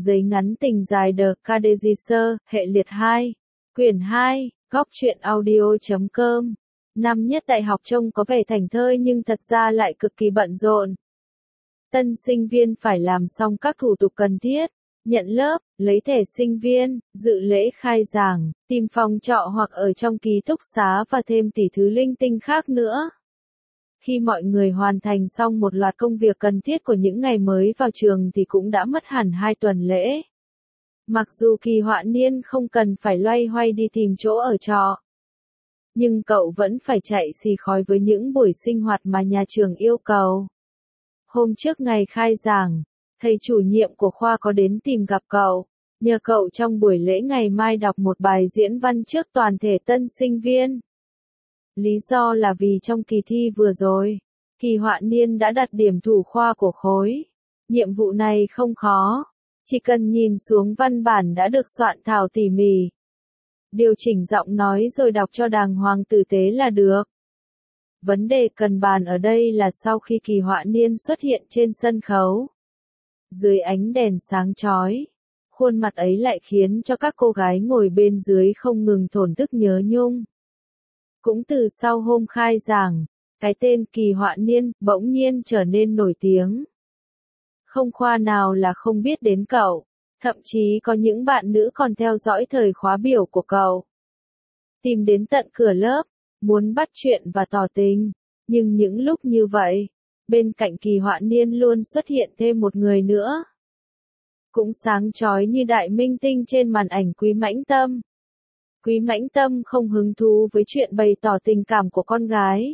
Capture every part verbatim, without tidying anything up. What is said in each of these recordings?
Giấy ngắn tình dài The Cadegisser, hệ liệt hai, quyển hai, góc truyện audio chấm com. Năm nhất đại học trông có vẻ thảnh thơi nhưng thật ra lại cực kỳ bận rộn. Tân sinh viên phải làm xong các thủ tục cần thiết, nhận lớp, lấy thẻ sinh viên, dự lễ khai giảng, tìm phòng trọ hoặc ở trong ký túc xá và thêm tỷ thứ linh tinh khác nữa. Khi mọi người hoàn thành xong một loạt công việc cần thiết của những ngày mới vào trường thì cũng đã mất hẳn hai tuần lễ. Mặc dù Kỳ Họa Niên không cần phải loay hoay đi tìm chỗ ở trọ, nhưng cậu vẫn phải chạy xì khói với những buổi sinh hoạt mà nhà trường yêu cầu. Hôm trước ngày khai giảng, thầy chủ nhiệm của khoa có đến tìm gặp cậu, nhờ cậu trong buổi lễ ngày mai đọc một bài diễn văn trước toàn thể tân sinh viên. Lý do là vì trong kỳ thi vừa rồi, Kỳ Họa Niên đã đạt điểm thủ khoa của khối. Nhiệm vụ này không khó, chỉ cần nhìn xuống văn bản đã được soạn thảo tỉ mỉ, điều chỉnh giọng nói rồi đọc cho đàng hoàng tử tế là được. Vấn đề cần bàn ở đây là sau khi Kỳ Họa Niên xuất hiện trên sân khấu, dưới ánh đèn sáng chói, khuôn mặt ấy lại khiến cho các cô gái ngồi bên dưới không ngừng thổn thức nhớ nhung. Cũng từ sau hôm khai giảng, cái tên Kỳ Họa Niên bỗng nhiên trở nên nổi tiếng. Không khoa nào là không biết đến cậu, thậm chí có những bạn nữ còn theo dõi thời khóa biểu của cậu. Tìm đến tận cửa lớp, muốn bắt chuyện và tỏ tình, nhưng những lúc như vậy, bên cạnh Kỳ Họa Niên luôn xuất hiện thêm một người nữa. Cũng sáng chói như đại minh tinh trên màn ảnh Quý Mãnh Tâm. Quý Mãnh Tâm không hứng thú với chuyện bày tỏ tình cảm của con gái.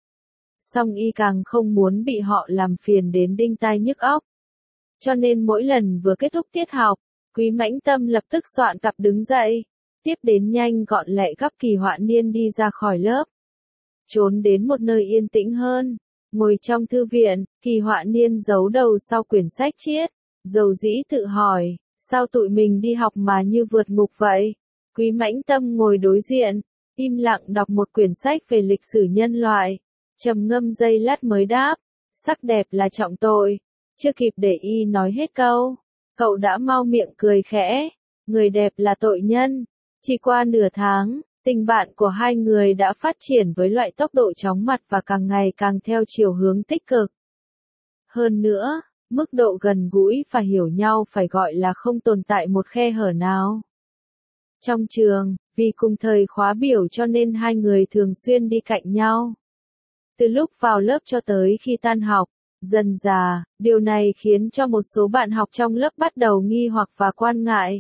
Song y càng không muốn bị họ làm phiền đến đinh tai nhức óc. Cho nên mỗi lần vừa kết thúc tiết học, Quý Mãnh Tâm lập tức soạn cặp đứng dậy, tiếp đến nhanh gọn lẹ gấp Kỳ Họa Niên đi ra khỏi lớp. Trốn đến một nơi yên tĩnh hơn, ngồi trong thư viện, Kỳ Họa Niên giấu đầu sau quyển sách triết, dầu dĩ tự hỏi, sao tụi mình đi học mà như vượt ngục vậy? Quý Mãnh Tâm ngồi đối diện, im lặng đọc một quyển sách về lịch sử nhân loại, trầm ngâm giây lát mới đáp, sắc đẹp là trọng tội. Chưa kịp để y nói hết câu, cậu đã mau miệng cười khẽ, người đẹp là tội nhân. Chỉ qua nửa tháng, tình bạn của hai người đã phát triển với loại tốc độ chóng mặt và càng ngày càng theo chiều hướng tích cực. Hơn nữa, mức độ gần gũi và hiểu nhau phải gọi là không tồn tại một khe hở nào. Trong trường, vì cùng thời khóa biểu cho nên hai người thường xuyên đi cạnh nhau. Từ lúc vào lớp cho tới khi tan học, dần dà, điều này khiến cho một số bạn học trong lớp bắt đầu nghi hoặc và quan ngại.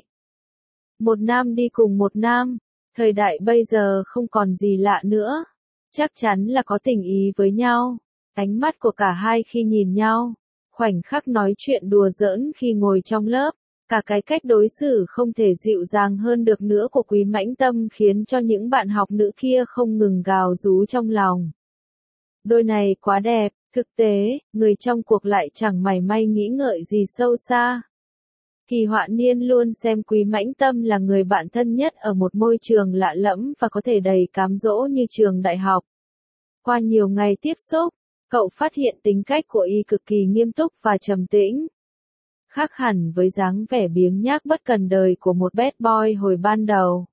Một nam đi cùng một nam, thời đại bây giờ không còn gì lạ nữa. Chắc chắn là có tình ý với nhau. Ánh mắt của cả hai khi nhìn nhau, khoảnh khắc nói chuyện đùa giỡn khi ngồi trong lớp, cả cái cách đối xử không thể dịu dàng hơn được nữa của Quý Mãnh Tâm khiến cho những bạn học nữ kia không ngừng gào rú trong lòng. Đôi này quá đẹp. Thực tế, người trong cuộc lại chẳng mảy may nghĩ ngợi gì sâu xa. Kỳ Họa Niên luôn xem Quý Mãnh Tâm là người bạn thân nhất ở một môi trường lạ lẫm và có thể đầy cám dỗ như trường đại học. Qua nhiều ngày tiếp xúc, cậu phát hiện tính cách của y cực kỳ nghiêm túc và trầm tĩnh. Khác hẳn với dáng vẻ biếng nhác bất cần đời của một bad boy hồi ban đầu.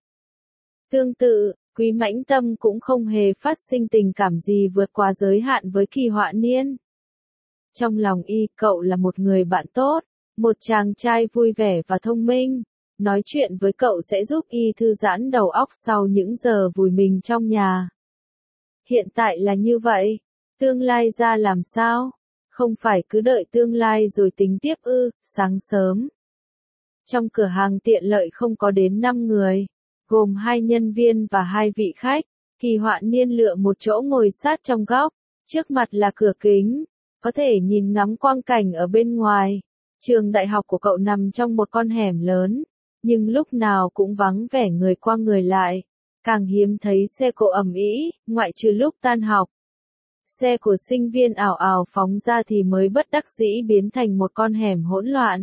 Tương tự, Quý Mãnh Tâm cũng không hề phát sinh tình cảm gì vượt quá giới hạn với Kỳ Họa Niên. Trong lòng y, cậu là một người bạn tốt, một chàng trai vui vẻ và thông minh. Nói chuyện với cậu sẽ giúp y thư giãn đầu óc sau những giờ vùi mình trong nhà. Hiện tại là như vậy, tương lai ra làm sao? Không phải cứ đợi tương lai rồi tính tiếp ư? Sáng sớm, trong cửa hàng tiện lợi không có đến năm người, gồm hai nhân viên và hai vị khách. Kỳ Họa Niên lựa một chỗ ngồi sát trong góc, trước mặt là cửa kính, có thể nhìn ngắm quang cảnh ở bên ngoài. Trường đại học của cậu nằm trong một con hẻm lớn, nhưng lúc nào cũng vắng vẻ người qua người lại, càng hiếm thấy xe cộ ầm ĩ, ngoại trừ lúc tan học. Xe của sinh viên ào ào phóng ra thì mới bất đắc dĩ biến thành một con hẻm hỗn loạn.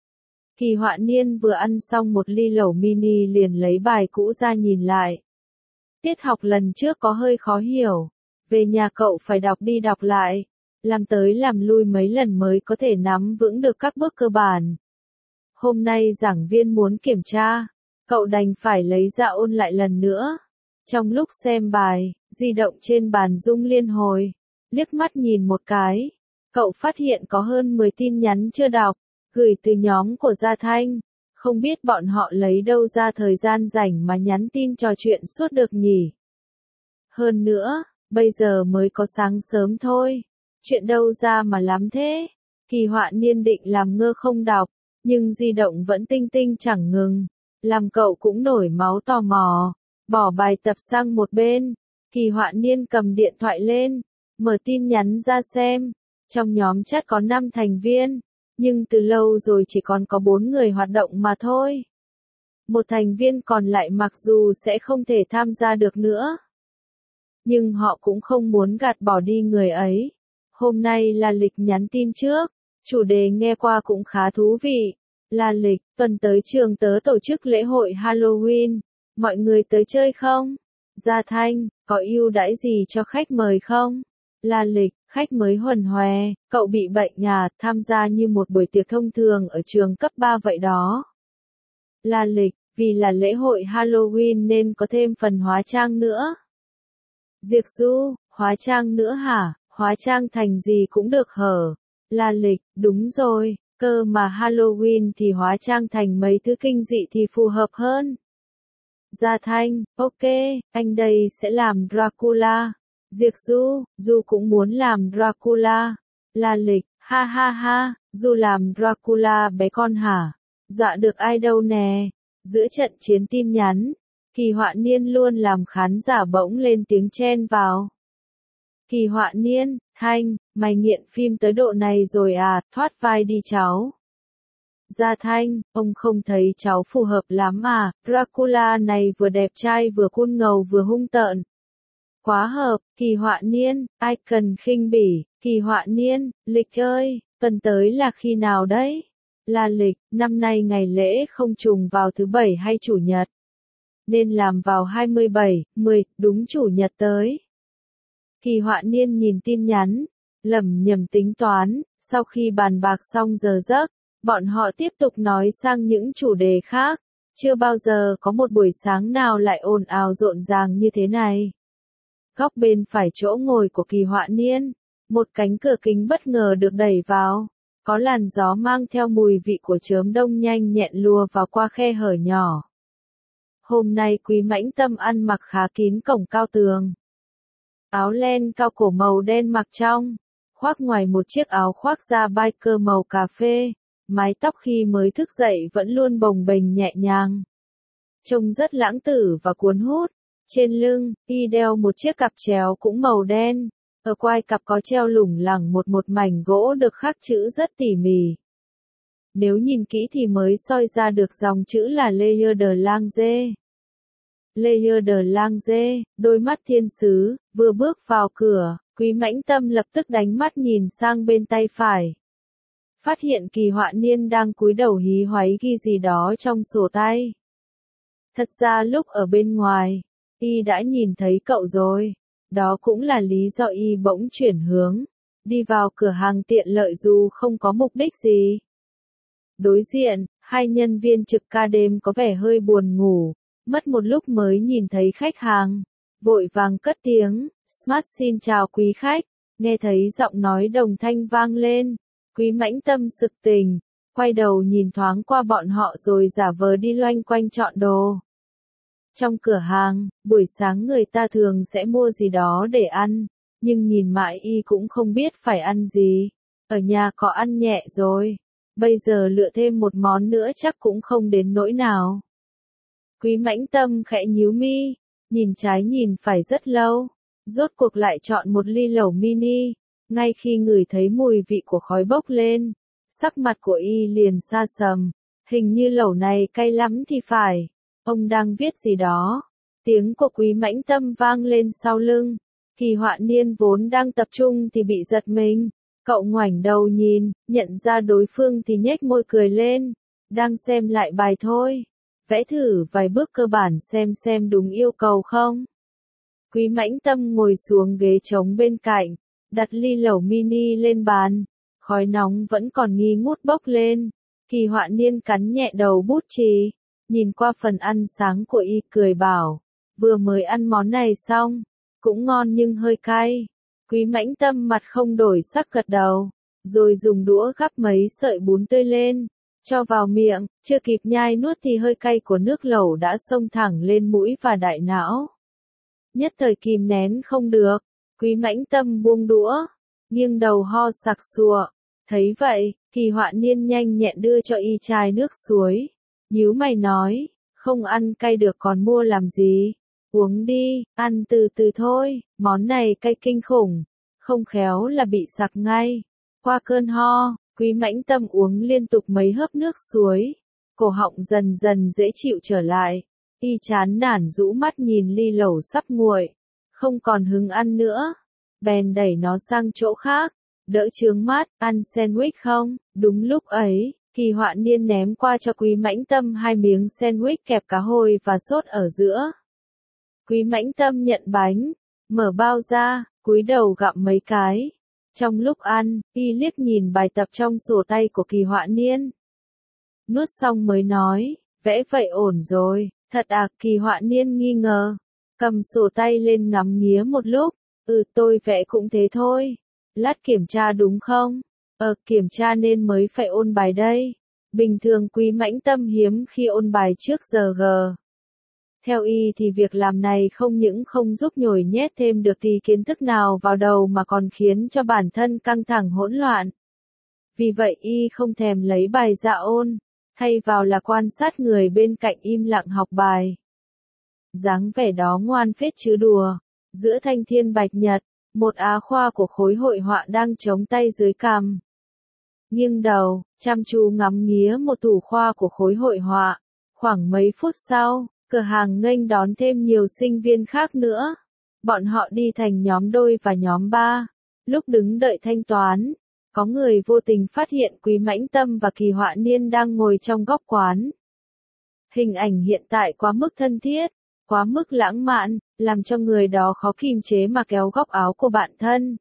Kỳ Họa Niên vừa ăn xong một ly lẩu mini liền lấy bài cũ ra nhìn lại. Tiết học lần trước có hơi khó hiểu, về nhà cậu phải đọc đi đọc lại, làm tới làm lui mấy lần mới có thể nắm vững được các bước cơ bản. Hôm nay giảng viên muốn kiểm tra, cậu đành phải lấy ra ôn lại lần nữa. Trong lúc xem bài, di động trên bàn rung liên hồi, liếc mắt nhìn một cái, cậu phát hiện có hơn mười tin nhắn chưa đọc, gửi từ nhóm của Gia Thanh. Không biết bọn họ lấy đâu ra thời gian rảnh mà nhắn tin trò chuyện suốt được nhỉ. Hơn nữa, bây giờ mới có sáng sớm thôi, chuyện đâu ra mà lắm thế. Kỳ Họa Niên định làm ngơ không đọc, nhưng di động vẫn tinh tinh chẳng ngừng, làm cậu cũng nổi máu tò mò, bỏ bài tập sang một bên. Kỳ Họa Niên cầm điện thoại lên, mở tin nhắn ra xem, trong nhóm chat có năm thành viên, nhưng từ lâu rồi chỉ còn có bốn người hoạt động mà thôi. Một thành viên còn lại mặc dù sẽ không thể tham gia được nữa, nhưng họ cũng không muốn gạt bỏ đi người ấy. Hôm nay là Lịch nhắn tin trước, chủ đề nghe qua cũng khá thú vị. Là Lịch, tuần tới trường tớ tổ chức lễ hội Halloween, mọi người tới chơi không? Gia Thanh, có ưu đãi gì cho khách mời không? Là Lịch, khách mới huần hoè, cậu bị bệnh à, tham gia như một buổi tiệc thông thường ở trường cấp ba vậy đó. Là Lịch, vì là lễ hội Halloween nên có thêm phần hóa trang nữa. Diệp Du, hóa trang nữa hả? Hóa trang thành gì cũng được hở? Là Lịch, đúng rồi, cơ mà Halloween thì hóa trang thành mấy thứ kinh dị thì phù hợp hơn. Gia Thanh, ok, anh đây sẽ làm Dracula. Diệp Du, Du cũng muốn làm Dracula. Là Lịch, ha ha ha, Du làm Dracula bé con hả? Dọa được ai đâu nè. Giữa trận chiến tin nhắn, Kỳ Họa Niên luôn làm khán giả bỗng lên tiếng chen vào. Kỳ Họa Niên, Thanh, mày nghiện phim tới độ này rồi à, thoát vai đi cháu. Gia Thanh, ông không thấy cháu phù hợp lắm à, Dracula này vừa đẹp trai vừa cool ngầu vừa hung tợn. Quá hợp. Kỳ Họa Niên, ai cần khinh bỉ. Kỳ Họa Niên, Lịch ơi, tuần tới là khi nào đấy? Là Lịch, năm nay ngày lễ không trùng vào thứ bảy hay chủ nhật, nên làm vào hai mươi bảy, mười, đúng chủ nhật tới. Kỳ Họa Niên nhìn tin nhắn, lẩm nhẩm tính toán, sau khi bàn bạc xong giờ giấc, bọn họ tiếp tục nói sang những chủ đề khác. Chưa bao giờ có một buổi sáng nào lại ồn ào rộn ràng như thế này. Góc bên phải chỗ ngồi của Kỳ Họa Niên, một cánh cửa kính bất ngờ được đẩy vào. Có làn gió mang theo mùi vị của chớm đông nhanh nhẹn lùa vào qua khe hở nhỏ. Hôm nay Quý Mãnh Tâm ăn mặc khá kín cổng cao tường. Áo len cao cổ màu đen mặc trong, khoác ngoài một chiếc áo khoác da biker màu cà phê, mái tóc khi mới thức dậy vẫn luôn bồng bềnh nhẹ nhàng. Trông rất lãng tử và cuốn hút. Trên lưng, y đeo một chiếc cặp chéo cũng màu đen, ở quai cặp có treo lủng lẳng một một mảnh gỗ được khắc chữ rất tỉ mỉ. Nếu nhìn kỹ thì mới soi ra được dòng chữ là Layer de Lange. Layer de Lange, đôi mắt thiên sứ, vừa bước vào cửa, Quý Mãnh Tâm lập tức đánh mắt nhìn sang bên tay phải. Phát hiện Kỳ Họa Niên đang cúi đầu hí hoáy ghi gì đó trong sổ tay. Thật ra lúc ở bên ngoài, y đã nhìn thấy cậu rồi. Đó cũng là lý do y bỗng chuyển hướng, đi vào cửa hàng tiện lợi dù không có mục đích gì. Đối diện, hai nhân viên trực ca đêm có vẻ hơi buồn ngủ, mất một lúc mới nhìn thấy khách hàng, vội vàng cất tiếng, Smart xin chào quý khách. Nghe thấy giọng nói đồng thanh vang lên, Quý Mãnh Tâm sực tỉnh, quay đầu nhìn thoáng qua bọn họ rồi giả vờ đi loanh quanh chọn đồ. Trong cửa hàng, buổi sáng người ta thường sẽ mua gì đó để ăn, nhưng nhìn mãi y cũng không biết phải ăn gì. Ở nhà có ăn nhẹ rồi, bây giờ lựa thêm một món nữa chắc cũng không đến nỗi nào. Quý Mãnh Tâm khẽ nhíu mi, nhìn trái nhìn phải rất lâu, rốt cuộc lại chọn một ly lẩu mini. Ngay khi ngửi thấy mùi vị của khói bốc lên, sắc mặt của y liền sa sầm, hình như lẩu này cay lắm thì phải. Ông đang viết gì đó? Tiếng của Quý Mãnh Tâm vang lên sau lưng. Kỳ Họa Niên vốn đang tập trung thì bị giật mình. Cậu ngoảnh đầu nhìn, nhận ra đối phương thì nhếch môi cười lên. Đang xem lại bài thôi. Vẽ thử vài bước cơ bản xem xem đúng yêu cầu không. Quý Mãnh Tâm ngồi xuống ghế trống bên cạnh, đặt ly lẩu mini lên bàn. Khói nóng vẫn còn nghi ngút bốc lên. Kỳ Họa Niên cắn nhẹ đầu bút chì, nhìn qua phần ăn sáng của y cười bảo, vừa mới ăn món này xong, cũng ngon nhưng hơi cay. Quý Mãnh Tâm mặt không đổi sắc gật đầu, rồi dùng đũa gắp mấy sợi bún tươi lên, cho vào miệng, chưa kịp nhai nuốt thì hơi cay của nước lẩu đã xông thẳng lên mũi và đại não. Nhất thời kìm nén không được, Quý Mãnh Tâm buông đũa, nghiêng đầu ho sặc sụa. Thấy vậy, Kỳ Họa Niên nhanh nhẹn đưa cho y chai nước suối, nhíu mày nói, không ăn cay được còn mua làm gì, uống đi, ăn từ từ thôi, món này cay kinh khủng, không khéo là bị sặc ngay. Qua cơn ho, Quý Mãnh Tâm uống liên tục mấy hớp nước suối, cổ họng dần dần dễ chịu trở lại, y chán nản rũ mắt nhìn ly lẩu sắp nguội, không còn hứng ăn nữa, bèn đẩy nó sang chỗ khác. Đỡ chướng mắt, ăn sandwich không? Đúng lúc ấy, Kỳ Họa Niên ném qua cho Quý Mãnh Tâm hai miếng sandwich kẹp cá hồi và sốt ở giữa. Quý Mãnh Tâm nhận bánh, mở bao ra, cúi đầu gặm mấy cái. Trong lúc ăn, y liếc nhìn bài tập trong sổ tay của Kỳ Họa Niên. Nuốt xong mới nói, vẽ vậy ổn rồi, thật à? Kỳ Họa Niên nghi ngờ, cầm sổ tay lên ngắm nghía một lúc, ừ tôi vẽ cũng thế thôi. Lát kiểm tra đúng không? Ờ, kiểm tra nên mới phải ôn bài đây. Bình thường Quý Mãnh Tâm hiếm khi ôn bài trước giờ gờ. Theo y thì việc làm này không những không giúp nhồi nhét thêm được tí kiến thức nào vào đầu mà còn khiến cho bản thân căng thẳng hỗn loạn. Vì vậy y không thèm lấy bài ra ôn, thay vào là quan sát người bên cạnh im lặng học bài. Dáng vẻ đó ngoan phết chứ đùa. Giữa thanh thiên bạch nhật, một á khoa của khối hội họa đang chống tay dưới cằm. Nghiêng đầu, chăm chú ngắm nghía một thủ khoa của khối hội họa. Khoảng mấy phút sau, cửa hàng nghênh đón thêm nhiều sinh viên khác nữa. Bọn họ đi thành nhóm đôi và nhóm ba. Lúc đứng đợi thanh toán, có người vô tình phát hiện Quý Mãnh Tâm và Kỳ Họa Niên đang ngồi trong góc quán. Hình ảnh hiện tại quá mức thân thiết, quá mức lãng mạn, làm cho người đó khó kìm chế mà kéo góc áo của bạn thân.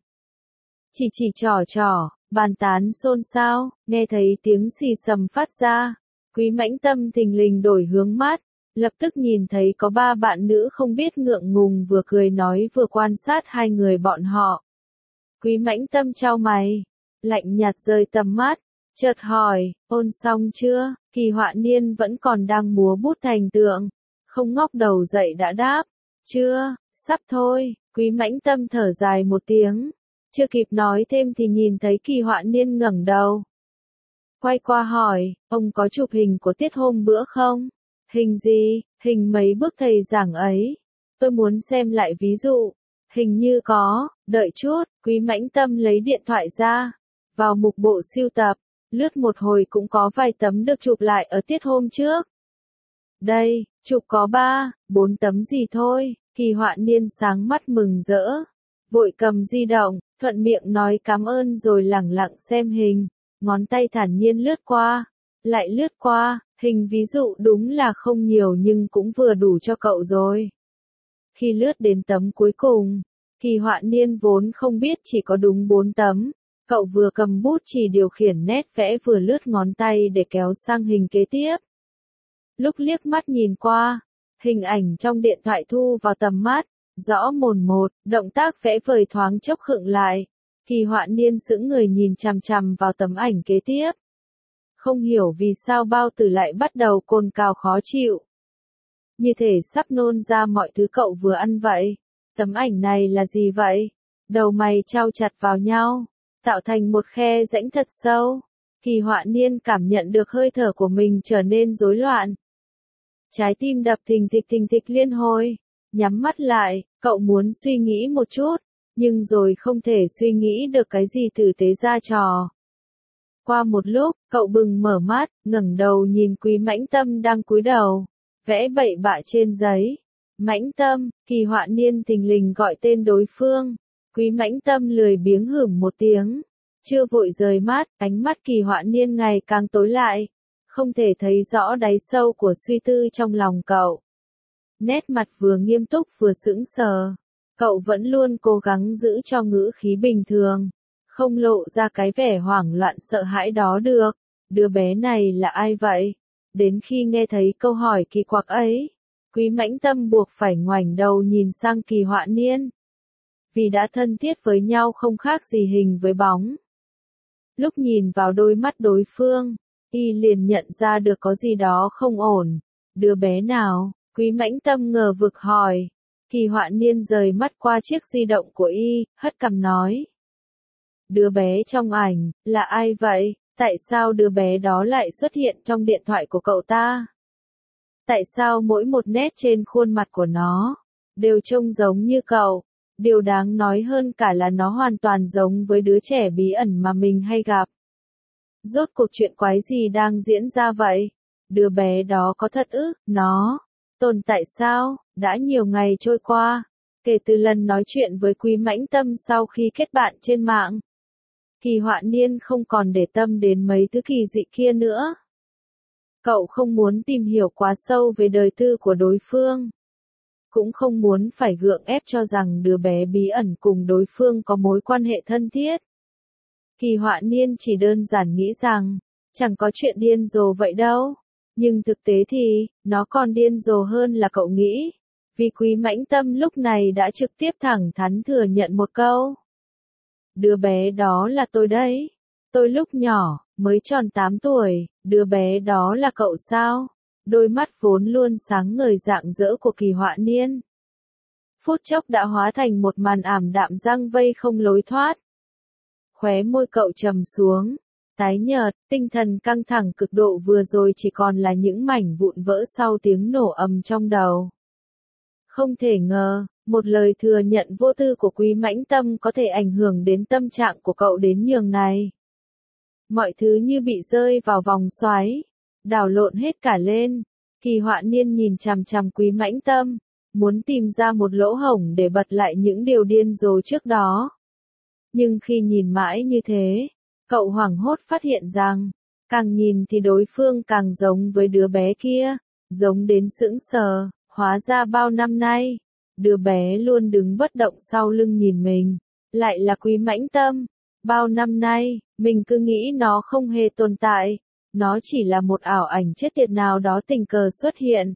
Chỉ chỉ trò trò, bàn tán xôn xao, nghe thấy tiếng xì xầm phát ra. Quý Mãnh Tâm thình lình đổi hướng mắt, lập tức nhìn thấy có ba bạn nữ không biết ngượng ngùng vừa cười nói vừa quan sát hai người bọn họ. Quý Mãnh Tâm chau mày, lạnh nhạt rời tầm mắt, chợt hỏi, ôn xong chưa? Kỳ Họa Niên vẫn còn đang múa bút thành tượng, không ngóc đầu dậy đã đáp, chưa, sắp thôi. Quý Mãnh Tâm thở dài một tiếng, chưa kịp nói thêm thì nhìn thấy Kỳ Họa Niên ngẩng đầu. Quay qua hỏi, ông có chụp hình của tiết hôm bữa không? Hình gì? Hình mấy bước thầy giảng ấy. Tôi muốn xem lại ví dụ. Hình như có, đợi chút, Quý Mãnh Tâm lấy điện thoại ra, vào mục bộ sưu tập, lướt một hồi cũng có vài tấm được chụp lại ở tiết hôm trước. Đây, chụp có ba, bốn tấm gì thôi. Kỳ Họa Niên sáng mắt mừng rỡ, vội cầm di động, thuận miệng nói cảm ơn rồi lẳng lặng xem hình, ngón tay thản nhiên lướt qua, lại lướt qua, hình ví dụ đúng là không nhiều nhưng cũng vừa đủ cho cậu rồi. Khi lướt đến tấm cuối cùng, Kỳ Họa Niên vốn không biết chỉ có đúng bốn tấm, cậu vừa cầm bút chỉ điều khiển nét vẽ vừa lướt ngón tay để kéo sang hình kế tiếp. Lúc liếc mắt nhìn qua, hình ảnh trong điện thoại thu vào tầm mắt, rõ mồn một, động tác vẽ vời thoáng chốc khựng lại. Kỳ Họa Niên sững người nhìn chằm chằm vào tấm ảnh kế tiếp. Không hiểu vì sao bao tử lại bắt đầu cồn cào khó chịu. Như thể sắp nôn ra mọi thứ cậu vừa ăn vậy. Tấm ảnh này là gì vậy? Đầu mày chau chặt vào nhau, tạo thành một khe rãnh thật sâu. Kỳ Họa Niên cảm nhận được hơi thở của mình trở nên rối loạn. Trái tim đập thình thịch thình thịch liên hồi. Nhắm mắt lại, cậu muốn suy nghĩ một chút, nhưng rồi không thể suy nghĩ được cái gì tử tế ra trò. Qua một lúc, cậu bừng mở mắt, ngẩng đầu nhìn Quý Mãnh Tâm đang cúi đầu, vẽ bậy bạ trên giấy. Mãnh Tâm, Kỳ Họa Niên thình lình gọi tên đối phương. Quý Mãnh Tâm lười biếng hửng một tiếng, chưa vội rời mắt, ánh mắt Kỳ Họa Niên ngày càng tối lại, không thể thấy rõ đáy sâu của suy tư trong lòng cậu. Nét mặt vừa nghiêm túc vừa sững sờ, cậu vẫn luôn cố gắng giữ cho ngữ khí bình thường, không lộ ra cái vẻ hoảng loạn sợ hãi đó được. đứa bé này là ai vậy? Đến khi nghe thấy câu hỏi kỳ quặc ấy, Quý Mãnh Tâm buộc phải ngoảnh đầu nhìn sang Kỳ Họa Niên. Vì đã thân thiết với nhau không khác gì hình với bóng. Lúc nhìn vào đôi mắt đối phương, y liền nhận ra được có gì đó không ổn. Đứa bé nào? Quý Mãnh Tâm ngờ vực hỏi. Kỳ Họa Niên rời mắt qua chiếc di động của y, hất cằm nói. Đứa bé trong ảnh, là ai vậy? Tại sao đứa bé đó lại xuất hiện trong điện thoại của cậu ta? Tại sao mỗi một nét trên khuôn mặt của nó đều trông giống như cậu? Điều đáng nói hơn cả là nó hoàn toàn giống với đứa trẻ bí ẩn mà mình hay gặp. Rốt cuộc chuyện quái gì đang diễn ra vậy? Đứa bé đó có thật ư? Nó tồn tại sao? Đã nhiều ngày trôi qua, kể từ lần nói chuyện với Quý Mãnh Tâm sau khi kết bạn trên mạng. Kỳ Họa Niên không còn để tâm đến mấy thứ kỳ dị kia nữa. Cậu không muốn tìm hiểu quá sâu về đời tư của đối phương. Cũng không muốn phải gượng ép cho rằng đứa bé bí ẩn cùng đối phương có mối quan hệ thân thiết. Kỳ Họa Niên chỉ đơn giản nghĩ rằng, chẳng có chuyện điên rồ vậy đâu. Nhưng thực tế thì, nó còn điên rồ hơn là cậu nghĩ. Vì Quý Mãnh Tâm lúc này đã trực tiếp thẳng thắn thừa nhận một câu. Đứa bé đó là tôi đấy. Tôi lúc nhỏ, mới tròn tám tuổi, đứa bé đó là cậu sao? Đôi mắt vốn luôn sáng ngời rạng rỡ của Kỳ Họa Niên. Phút chốc đã hóa thành một màn ảm đạm giăng vây không lối thoát. Khóe môi cậu trầm xuống, tái nhợt, tinh thần căng thẳng cực độ vừa rồi chỉ còn là những mảnh vụn vỡ sau tiếng nổ ầm trong đầu. Không thể ngờ, một lời thừa nhận vô tư của Quý Mãnh Tâm có thể ảnh hưởng đến tâm trạng của cậu đến nhường này. Mọi thứ như bị rơi vào vòng xoáy, đảo lộn hết cả lên. Kỳ Họa Niên nhìn chằm chằm Quý Mãnh Tâm, muốn tìm ra một lỗ hổng để bật lại những điều điên rồ trước đó. Nhưng khi nhìn mãi như thế, cậu hoảng hốt phát hiện rằng, càng nhìn thì đối phương càng giống với đứa bé kia, giống đến sững sờ, hóa ra bao năm nay, đứa bé luôn đứng bất động sau lưng nhìn mình, lại là Quý Mãnh Tâm. Bao năm nay, mình cứ nghĩ nó không hề tồn tại, nó chỉ là một ảo ảnh chết tiệt nào đó tình cờ xuất hiện.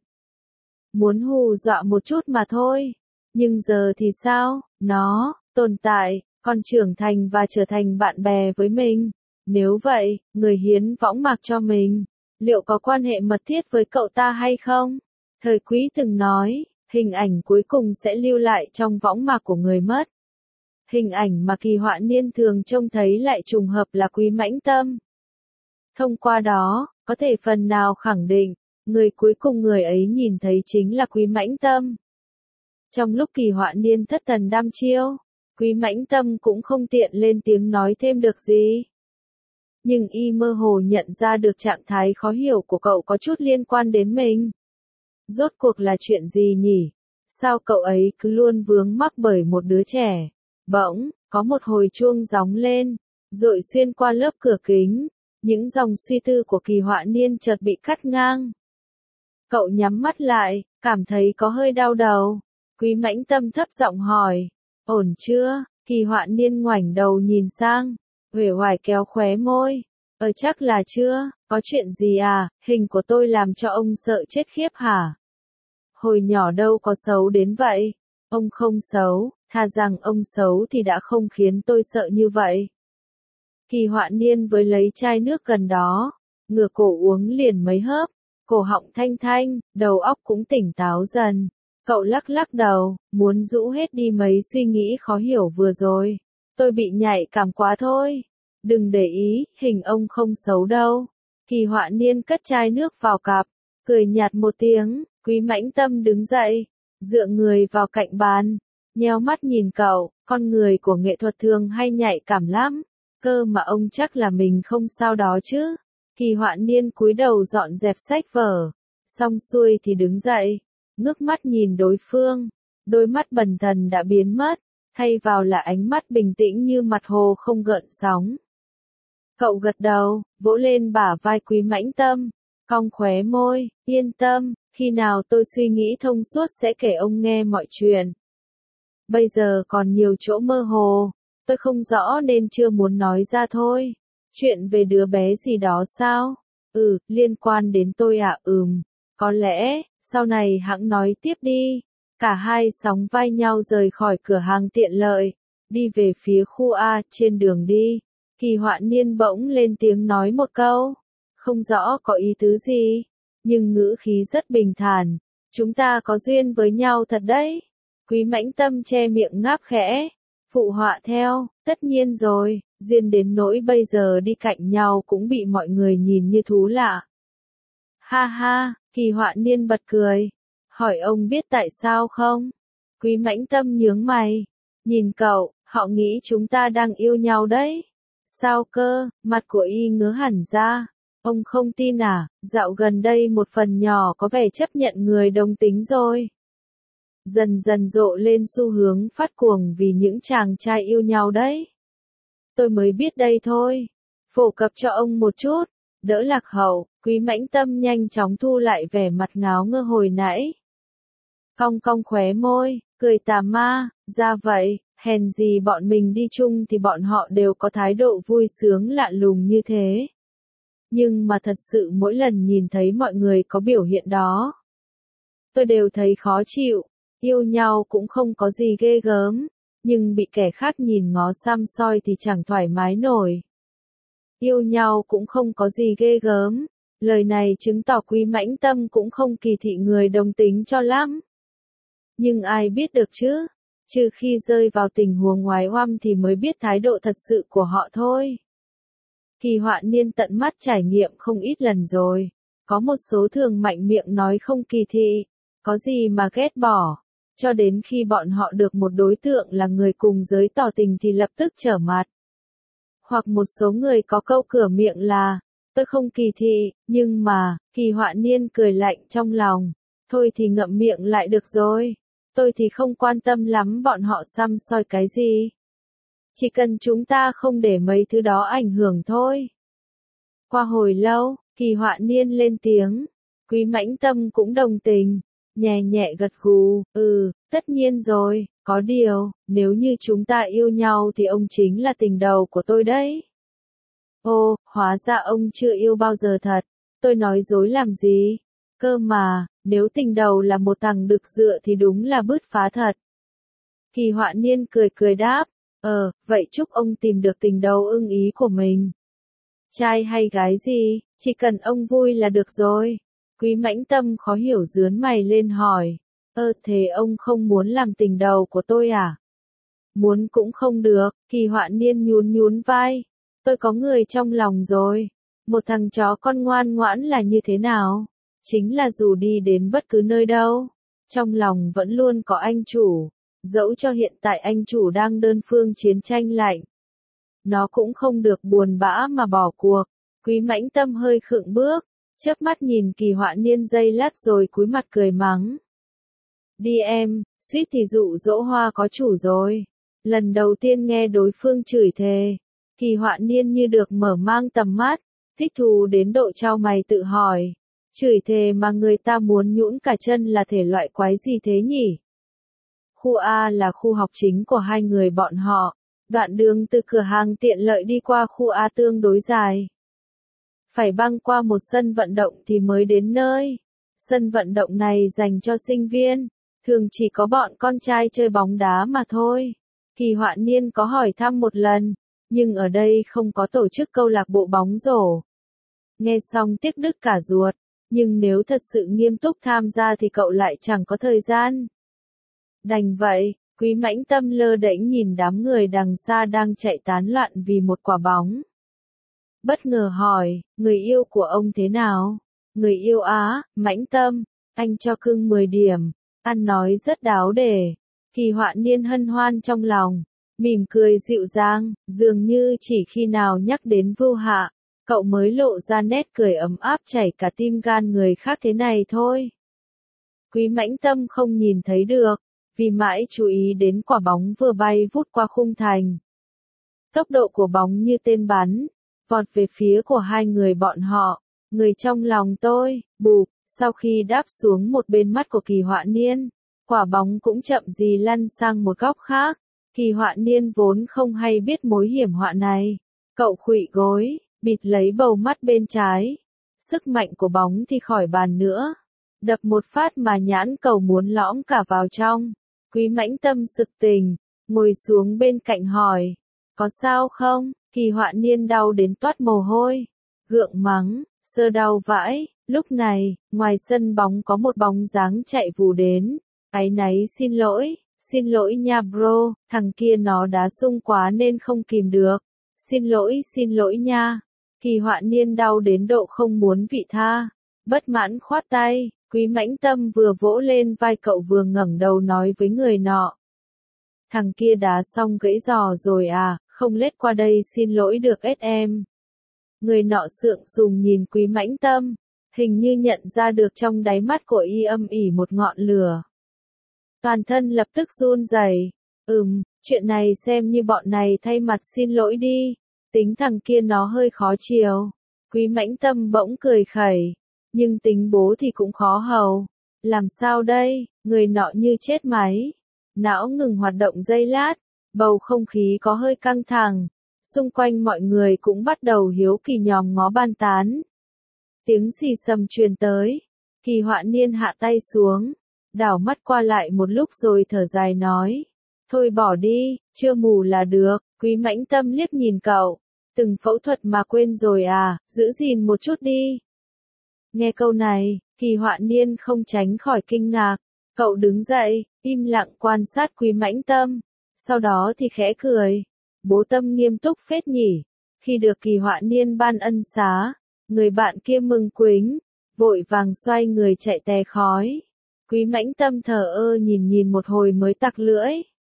Muốn hù dọa một chút mà thôi, nhưng giờ thì sao, nó tồn tại, còn trưởng thành và trở thành bạn bè với mình. Nếu vậy, người hiến võng mạc cho mình, liệu có quan hệ mật thiết với cậu ta hay không? Thời Quý từng nói, hình ảnh cuối cùng sẽ lưu lại trong võng mạc của người mất. Hình ảnh mà Kỳ Họa Niên thường trông thấy lại trùng hợp là Quý Mãnh Tâm. Thông qua đó, có thể phần nào khẳng định, người cuối cùng người ấy nhìn thấy chính là Quý Mãnh Tâm. Trong lúc Kỳ Họa Niên thất thần đăm chiêu, Quý Mãnh Tâm cũng không tiện lên tiếng nói thêm được gì. Nhưng y mơ hồ nhận ra được trạng thái khó hiểu của cậu có chút liên quan đến mình. Rốt cuộc là chuyện gì nhỉ? Sao cậu ấy cứ luôn vướng mắc bởi một đứa trẻ? Bỗng, có một hồi chuông gióng lên, rọi xuyên qua lớp cửa kính, những dòng suy tư của Kỳ Họa Niên chợt bị cắt ngang. Cậu nhắm mắt lại, cảm thấy có hơi đau đầu. Quý Mãnh Tâm thấp giọng hỏi, ổn chưa? Kỳ Họa Niên ngoảnh đầu nhìn sang, uể oải kéo khóe môi. Ờ chắc là chưa, có chuyện gì à, hình của tôi làm cho ông sợ chết khiếp hả? Hồi nhỏ đâu có xấu đến vậy. Ông không xấu, thà rằng ông xấu thì đã không khiến tôi sợ như vậy. Kỳ Họa Niên với lấy chai nước gần đó, ngửa cổ uống liền mấy hớp, cổ họng thanh thanh, đầu óc cũng tỉnh táo dần. Cậu lắc lắc đầu, muốn rũ hết đi mấy suy nghĩ khó hiểu vừa rồi. Tôi bị nhạy cảm quá thôi. Đừng để ý, hình ông không xấu đâu. Kỳ Họa Niên cất chai nước vào cặp, cười nhạt một tiếng. Quý Mãnh Tâm đứng dậy, dựa người vào cạnh bàn, nheo mắt nhìn cậu. Con người của nghệ thuật thường hay nhạy cảm lắm, cơ mà ông chắc là mình không sao đó chứ. Kỳ Họa Niên cúi đầu dọn dẹp sách vở, xong xuôi thì đứng dậy, ngước mắt nhìn đối phương, đôi mắt bần thần đã biến mất, thay vào là ánh mắt bình tĩnh như mặt hồ không gợn sóng. Cậu gật đầu, vỗ lên bả vai Quý Mãnh Tâm, cong khóe môi, yên tâm, khi nào tôi suy nghĩ thông suốt sẽ kể ông nghe mọi chuyện. Bây giờ còn nhiều chỗ mơ hồ, tôi không rõ nên chưa muốn nói ra thôi. Chuyện về đứa bé gì đó sao? Ừ, liên quan đến tôi à? Ừm, có lẽ, sau này hãng nói tiếp đi. Cả hai sóng vai nhau rời khỏi cửa hàng tiện lợi, đi về phía khu A. Trên đường đi, Kỳ Họa Niên bỗng lên tiếng nói một câu, không rõ có ý tứ gì, nhưng ngữ khí rất bình thản. Chúng ta có duyên với nhau thật đấy. Quý Mãnh Tâm che miệng ngáp khẽ, phụ họa theo, tất nhiên rồi, duyên đến nỗi bây giờ đi cạnh nhau cũng bị mọi người nhìn như thú lạ. Ha ha, Kỳ Họa Niên bật cười, hỏi ông biết tại sao không? Quý Mãnh Tâm nhướng mày, nhìn cậu, họ nghĩ chúng ta đang yêu nhau đấy. Sao cơ? Mặt của y ngứa hẳn ra. Ông không tin à? Dạo gần đây một phần nhỏ có vẻ chấp nhận người đồng tính rồi. Dần dần rộ lên xu hướng phát cuồng vì những chàng trai yêu nhau đấy. Tôi mới biết đây thôi. Phổ cập cho ông một chút, đỡ lạc hậu. Quý Mãnh Tâm nhanh chóng thu lại vẻ mặt ngáo ngơ hồi nãy. Cong cong khóe môi, cười tà ma, ra vậy, hèn gì bọn mình đi chung thì bọn họ đều có thái độ vui sướng lạ lùng như thế. Nhưng mà thật sự mỗi lần nhìn thấy mọi người có biểu hiện đó, tôi đều thấy khó chịu. Yêu nhau cũng không có gì ghê gớm, nhưng bị kẻ khác nhìn ngó xăm soi thì chẳng thoải mái nổi. Yêu nhau cũng không có gì ghê gớm, lời này chứng tỏ Quý Mãnh Tâm cũng không kỳ thị người đồng tính cho lắm. Nhưng ai biết được chứ, trừ khi rơi vào tình huống oái oăm thì mới biết thái độ thật sự của họ thôi. Kỳ Họa Niên tận mắt trải nghiệm không ít lần rồi, có một số thường mạnh miệng nói không kỳ thị, có gì mà ghét bỏ, cho đến khi bọn họ được một đối tượng là người cùng giới tỏ tình thì lập tức trở mặt. Hoặc một số người có câu cửa miệng là, tôi không kỳ thị, nhưng mà, Kỳ Họa Niên cười lạnh trong lòng, thôi thì ngậm miệng lại được rồi, tôi thì không quan tâm lắm bọn họ xăm soi cái gì. Chỉ cần chúng ta không để mấy thứ đó ảnh hưởng thôi. Qua hồi lâu, Kỳ Họa Niên lên tiếng, Quý Mãnh Tâm cũng đồng tình, nhẹ nhẹ gật gù, ừ, tất nhiên rồi, có điều, nếu như chúng ta yêu nhau thì ông chính là tình đầu của tôi đấy. Ô, hóa ra ông chưa yêu bao giờ thật, tôi nói dối làm gì, cơ mà, nếu tình đầu là một thằng đực dựa thì đúng là bứt phá thật. Kỳ Họa Niên cười cười đáp, ờ, vậy chúc ông tìm được tình đầu ưng ý của mình. Trai hay gái gì, chỉ cần ông vui là được rồi. Quý Mãnh Tâm khó hiểu rướn mày lên hỏi, ơ thế ông không muốn làm tình đầu của tôi à? Muốn cũng không được, Kỳ Họa Niên nhún nhún vai, tôi có người trong lòng rồi, một thằng chó con ngoan ngoãn là như thế nào? Chính là dù đi đến bất cứ nơi đâu, trong lòng vẫn luôn có anh chủ, dẫu cho hiện tại anh chủ đang đơn phương chiến tranh lạnh. Nó cũng không được buồn bã mà bỏ cuộc. Quý Mãnh Tâm hơi khựng bước, chớp mắt nhìn Kỳ Họa Niên giây lát rồi cúi mặt cười mắng. Đi em, suýt thì dụ dỗ hoa có chủ rồi. Lần đầu tiên nghe đối phương chửi thề, Kỳ Họa Niên như được mở mang tầm mắt, thích thú đến độ chau mày tự hỏi, chửi thề mà người ta muốn nhũn cả chân là thể loại quái gì thế nhỉ? Khu A là khu học chính của hai người bọn họ, đoạn đường từ cửa hàng tiện lợi đi qua khu A tương đối dài. Phải băng qua một sân vận động thì mới đến nơi. Sân vận động này dành cho sinh viên, thường chỉ có bọn con trai chơi bóng đá mà thôi. Kỳ Họa Niên có hỏi thăm một lần, nhưng ở đây không có tổ chức câu lạc bộ bóng rổ. Nghe xong tiếc đứt cả ruột, nhưng nếu thật sự nghiêm túc tham gia thì cậu lại chẳng có thời gian. Đành vậy, Quý Mãnh Tâm lơ đễnh nhìn đám người đằng xa đang chạy tán loạn vì một quả bóng. Bất ngờ hỏi, người yêu của ông thế nào? Người yêu á, Mãnh Tâm, anh cho cưng mười điểm, ăn nói rất đáo để. Kỳ Họa Niên hân hoan trong lòng, mỉm cười dịu dàng, dường như chỉ khi nào nhắc đến Vưu Hạ, cậu mới lộ ra nét cười ấm áp chảy cả tim gan người khác thế này thôi. Quý Mãnh Tâm không nhìn thấy được, vì mãi chú ý đến quả bóng vừa bay vút qua khung thành. Tốc độ của bóng như tên bắn, vọt về phía của hai người bọn họ, người trong lòng tôi, bụp, sau khi đáp xuống một bên mắt của Kỳ Họa Niên, quả bóng cũng chậm gì lăn sang một góc khác. Kỳ Họa Niên vốn không hay biết mối hiểm họa này, cậu khuỵu gối, bịt lấy bầu mắt bên trái. Sức mạnh của bóng thì khỏi bàn nữa. Đập một phát mà nhãn cầu muốn lõm cả vào trong. Quý Mãnh Tâm sực tỉnh, ngồi xuống bên cạnh hỏi. Có sao không? Kỳ Họa Niên đau đến toát mồ hôi. Gượng mắng, sơ đau vãi. Lúc này, ngoài sân bóng có một bóng dáng chạy vù đến. Áy náy xin lỗi, xin lỗi nha bro, thằng kia nó đá sung quá nên không kìm được. Xin lỗi xin lỗi nha. Kỳ Họa Niên đau đến độ không muốn vị tha. Bất mãn khoát tay, Quý Mãnh Tâm vừa vỗ lên vai cậu vừa ngẩng đầu nói với người nọ. Thằng kia đá xong gãy giò rồi à, không lết qua đây xin lỗi được ết em. Người nọ sượng sùng nhìn Quý Mãnh Tâm, hình như nhận ra được trong đáy mắt của y âm ỉ một ngọn lửa. Toàn thân lập tức run rẩy. Ừm, chuyện này xem như bọn này thay mặt xin lỗi đi. Tính thằng kia nó hơi khó chiều. Quý Mãnh Tâm bỗng cười khẩy. Nhưng tính bố thì cũng khó hầu. Làm sao đây, người nọ như chết máy. Não ngừng hoạt động giây lát. Bầu không khí có hơi căng thẳng. Xung quanh mọi người cũng bắt đầu hiếu kỳ nhòm ngó bàn tán. Tiếng xì xầm truyền tới. Kỳ Họa Niên hạ tay xuống. Đảo mắt qua lại một lúc rồi thở dài nói. Thôi bỏ đi, chưa mù là được. Quý Mãnh Tâm liếc nhìn cậu. Từng phẫu thuật mà quên rồi à, giữ gìn một chút đi. Nghe câu này, Kỳ Họa Niên không tránh khỏi kinh ngạc. Cậu đứng dậy, im lặng quan sát Quý Mãnh Tâm. Sau đó thì khẽ cười. Bố Tâm nghiêm túc phết nhỉ. Khi được Kỳ Họa Niên ban ân xá, người bạn kia mừng quính, vội vàng xoay người chạy tè khói. Quý Mãnh Tâm thờ ơ nhìn nhìn một hồi mới tặc lưỡi.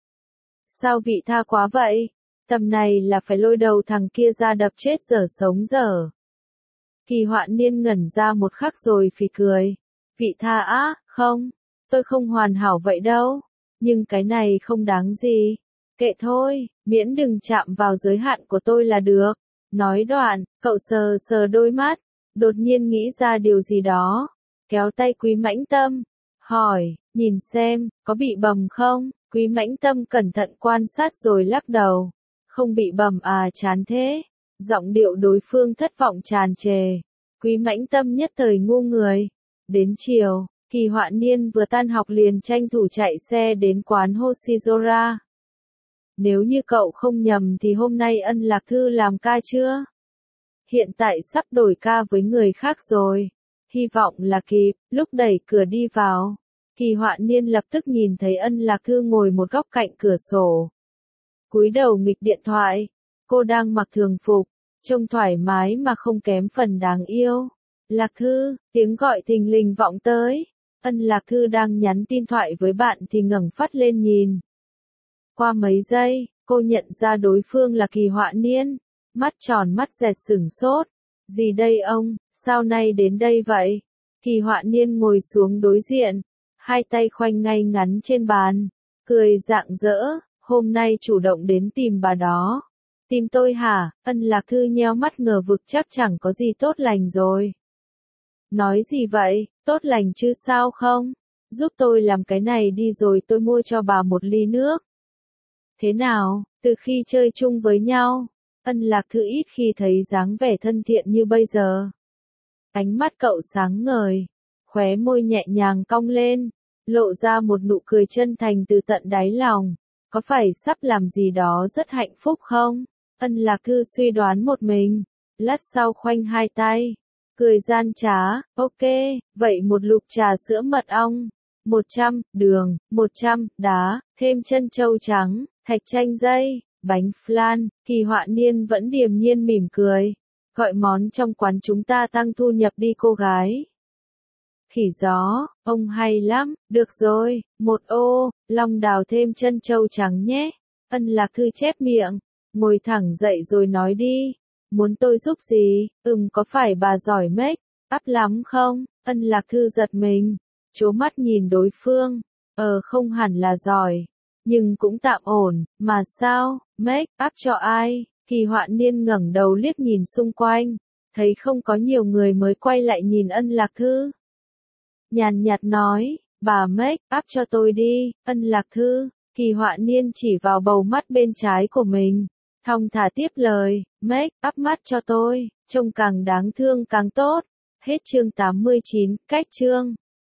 Sao vị tha quá vậy? Tầm này là phải lôi đầu thằng kia ra đập chết dở sống dở. Kỳ Họa Niên ngẩn ra một khắc rồi phì cười. Vị tha á, không, tôi không hoàn hảo vậy đâu. Nhưng cái này không đáng gì. Kệ thôi, miễn đừng chạm vào giới hạn của tôi là được. Nói đoạn, cậu sờ sờ đôi mắt, đột nhiên nghĩ ra điều gì đó. Kéo tay Quý Mãnh Tâm, hỏi, nhìn xem, có bị bầm không? Quý Mãnh Tâm cẩn thận quan sát rồi lắc đầu. Không bị bầm à, chán thế. Giọng điệu đối phương thất vọng tràn trề. Quý Mãnh Tâm nhất thời ngu người. Đến chiều, Kỳ Họa Niên vừa tan học liền tranh thủ chạy xe đến quán Hoshizora. Nếu như cậu không nhầm thì hôm nay Ân Lạc Thư làm ca chưa? Hiện tại sắp đổi ca với người khác rồi. Hy vọng là kịp. Lúc đẩy cửa đi vào, Kỳ Họa Niên lập tức nhìn thấy Ân Lạc Thư ngồi một góc cạnh cửa sổ. Cúi đầu nghịch điện thoại. Cô đang mặc thường phục, trông thoải mái mà không kém phần đáng yêu. Lạc Thư, tiếng gọi thình lình vọng tới. Ân Lạc Thư đang nhắn tin thoại với bạn thì ngẩng phát lên nhìn. Qua mấy giây, cô nhận ra đối phương là Kỳ Họa Niên. Mắt tròn mắt dẹt sửng sốt. Gì đây ông, sao nay đến đây vậy? Kỳ Họa Niên ngồi xuống đối diện, hai tay khoanh ngay ngắn trên bàn, cười rạng rỡ, hôm nay chủ động đến tìm bà đó. Tìm tôi hả? Ân Lạc Thư nheo mắt ngờ vực chắc chẳng có gì tốt lành rồi. Nói gì vậy, tốt lành chứ sao không? Giúp tôi làm cái này đi rồi tôi mua cho bà một ly nước. Thế nào, từ khi chơi chung với nhau, Ân Lạc Thư ít khi thấy dáng vẻ thân thiện như bây giờ. Ánh mắt cậu sáng ngời, khóe môi nhẹ nhàng cong lên, lộ ra một nụ cười chân thành từ tận đáy lòng. Có phải sắp làm gì đó rất hạnh phúc không? Ân Lạc Thư suy đoán một mình, lát sau khoanh hai tay, cười gian trá, ok, vậy một lục trà sữa mật ong, một trăm, đường, một trăm, đá, thêm chân trâu trắng, thạch chanh dây, bánh flan. Kỳ Họa Niên vẫn điềm nhiên mỉm cười. Gọi món trong quán chúng ta tăng thu nhập đi cô gái. Khỉ gió, ông hay lắm, được rồi, một ô, long đào thêm chân trâu trắng nhé. Ân Lạc Thư chép miệng, ngồi thẳng dậy rồi nói đi. Muốn tôi giúp gì? Ừm, có phải bà giỏi make up lắm không? Ân Lạc Thư giật mình, trố mắt nhìn đối phương. Ờ không hẳn là giỏi, nhưng cũng tạm ổn, mà sao? Make up cho ai? Kỳ Họa Niên ngẩng đầu liếc nhìn xung quanh, thấy không có nhiều người mới quay lại nhìn Ân Lạc Thư. Nhàn nhạt nói, bà make up cho tôi đi. Ân Lạc Thư, Kỳ Họa Niên chỉ vào bầu mắt bên trái của mình, thong thả tiếp lời, make up mắt cho tôi, trông càng đáng thương càng tốt. Hết chương tám mươi chín, cách chương.